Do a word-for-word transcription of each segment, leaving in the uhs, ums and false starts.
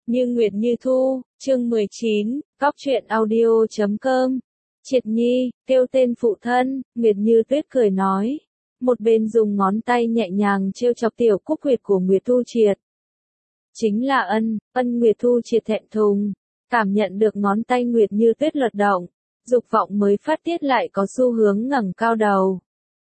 Như Nguyệt Như Thu, chương mười chín, góc truyện audio chấm com. Triệt Nhi, kêu tên phụ thân, Nguyệt Như Tuyết cười nói. Một bên dùng ngón tay nhẹ nhàng trêu chọc tiểu cúc huyệt của Nguyệt Thu Triệt. Chính là ân, ân Nguyệt Thu Triệt thẹn thùng, cảm nhận được ngón tay Nguyệt Như Tuyết lật động, dục vọng mới phát tiết lại có xu hướng ngẩng cao đầu.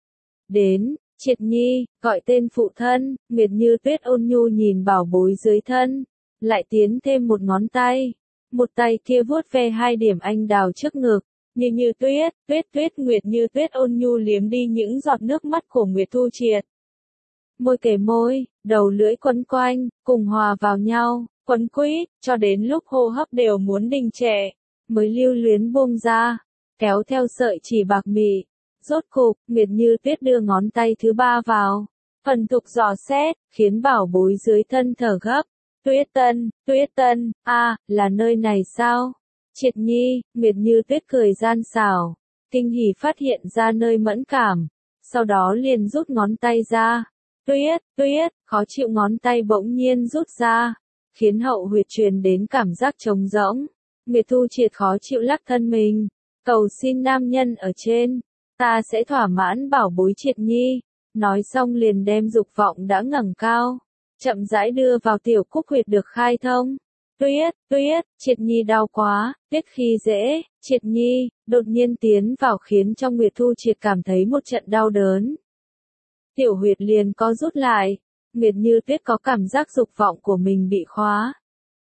Đến, Triệt Nhi, gọi tên phụ thân, Nguyệt Như Tuyết ôn nhu nhìn bảo bối dưới thân, lại tiến thêm một ngón tay, một tay kia vuốt ve hai điểm anh đào trước ngực. Như Như Tuyết, Tuyết Tuyết Nguyệt Như Tuyết ôn nhu liếm đi những giọt nước mắt của Nguyệt Thu Triệt. Môi kề môi, đầu lưỡi quấn quanh, cùng hòa vào nhau, quấn quýt, cho đến lúc hô hấp đều muốn đình trệ, mới lưu luyến buông ra, kéo theo sợi chỉ bạc mị. Rốt cục, Nguyệt Như Tuyết đưa ngón tay thứ ba vào, phần thục dò xét, khiến bảo bối dưới thân thở gấp. Tuyết Tân, Tuyết Tân, a, à, là nơi này sao? Triệt Nhi, Nguyệt Như Tuyết cười gian xảo, kinh hỉ phát hiện ra nơi mẫn cảm, sau đó liền rút ngón tay ra. Tuyết, Tuyết, khó chịu ngón tay bỗng nhiên rút ra, khiến hậu huyệt truyền đến cảm giác trống rỗng. Nguyệt Thu Triệt khó chịu lắc thân mình, cầu xin nam nhân ở trên, ta sẽ thỏa mãn bảo bối Triệt Nhi. Nói xong liền đem dục vọng đã ngẩng cao, chậm rãi đưa vào tiểu cúc huyệt được khai thông. Tuyết, Tuyết, Triệt Nhi đau quá, Tuyết khi dễ, Triệt Nhi, đột nhiên tiến vào khiến cho Nguyệt Thu Triệt cảm thấy một trận đau đớn. Tiểu huyệt liền co rút lại, Nguyệt Như Tuyết có cảm giác dục vọng của mình bị khóa.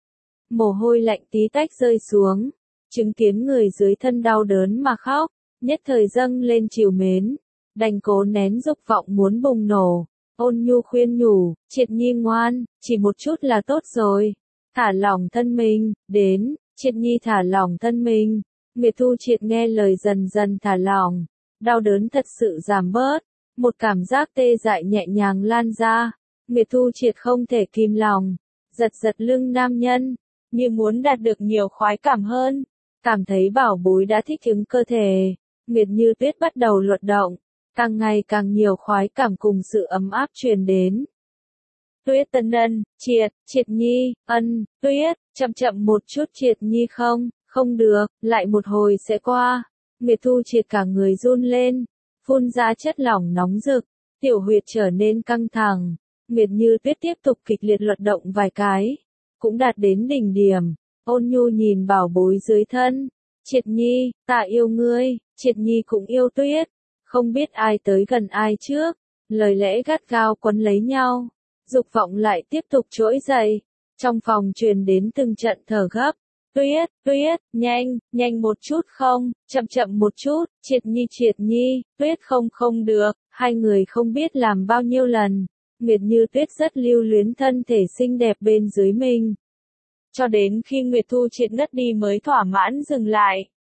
Mồ hôi lạnh tí tách rơi xuống, chứng kiến người dưới thân đau đớn mà khóc, nhất thời dâng lên trìu mến, đành cố nén dục vọng muốn bùng nổ, ôn nhu khuyên nhủ, Triệt Nhi ngoan, chỉ một chút là tốt rồi. Thả lỏng thân mình, đến, Triệt Nhi thả lỏng thân mình. Nguyệt Thu Triệt nghe lời dần dần thả lỏng, đau đớn thật sự giảm bớt, một cảm giác tê dại nhẹ nhàng lan ra. Nguyệt Thu Triệt không thể kìm lòng, giật giật lưng nam nhân, như muốn đạt được nhiều khoái cảm hơn, cảm thấy bảo bối đã thích ứng cơ thể. Nguyệt Như Tuyết bắt đầu luật động, càng ngày càng nhiều khoái cảm cùng sự ấm áp truyền đến. Tuyết Tân ân, Triệt, Triệt Nhi, ân, Tuyết, chậm chậm một chút Triệt Nhi không, không được, lại một hồi sẽ qua. Nguyệt Thu Triệt cả người run lên, phun ra chất lỏng nóng rực, tiểu huyệt trở nên căng thẳng. Nguyệt Như Tuyết tiếp tục kịch liệt luật động vài cái, cũng đạt đến đỉnh điểm, ôn nhu nhìn bảo bối dưới thân. Triệt Nhi, ta yêu ngươi, Triệt Nhi cũng yêu Tuyết, không biết ai tới gần ai trước, lời lẽ gắt gao quấn lấy nhau. Dục vọng lại tiếp tục trỗi dậy, trong phòng truyền đến từng trận thở gấp. Tuyết, Tuyết, nhanh, nhanh một chút không, chậm chậm một chút, Triệt Nhi Triệt Nhi, Tuyết không không được, hai người không biết làm bao nhiêu lần. Nguyệt Như Tuyết rất lưu luyến thân thể xinh đẹp bên dưới mình. Cho đến khi Nguyệt Thu Triệt ngất đi mới thỏa mãn dừng lại.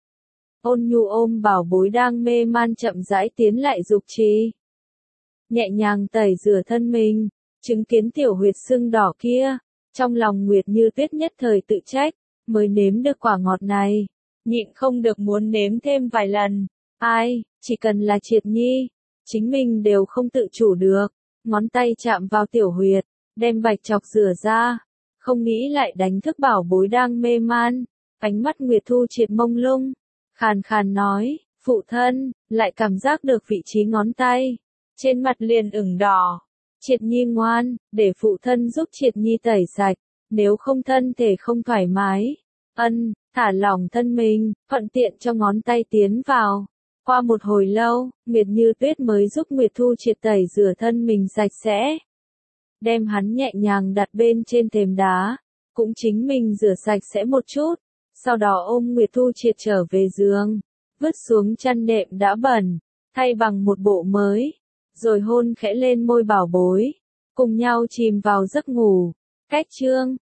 Ôn nhu ôm bảo bối đang mê man chậm rãi tiến lại dục trì. Nhẹ nhàng tẩy rửa thân mình. Chứng kiến tiểu huyệt sưng đỏ kia, trong lòng Nguyệt Như Tuyết nhất thời tự trách, mới nếm được quả ngọt này, nhịn không được muốn nếm thêm vài lần. Ai, chỉ cần là Triệt Nhi, chính mình đều không tự chủ được. Ngón tay chạm vào tiểu huyệt, đem bạch chọc rửa ra, không nghĩ lại đánh thức bảo bối đang mê man. Ánh mắt Nguyệt Thu Triệt mông lung, khàn khàn nói, phụ thân, lại cảm giác được vị trí ngón tay, trên mặt liền ửng đỏ. Triệt Nhi ngoan, để phụ thân giúp Triệt Nhi tẩy sạch, nếu không thân thể không thoải mái. Ân, thả lỏng thân mình, thuận tiện cho ngón tay tiến vào. Qua một hồi lâu, Nguyệt Như Tuyết mới giúp Nguyệt Thu Triệt tẩy rửa thân mình sạch sẽ. Đem hắn nhẹ nhàng đặt bên trên thềm đá, cũng chính mình rửa sạch sẽ một chút, sau đó ôm Nguyệt Thu Triệt trở về giường, vứt xuống chăn đệm đã bẩn, thay bằng một bộ mới. Rồi hôn khẽ lên môi bảo bối, cùng nhau chìm vào giấc ngủ. Cách chương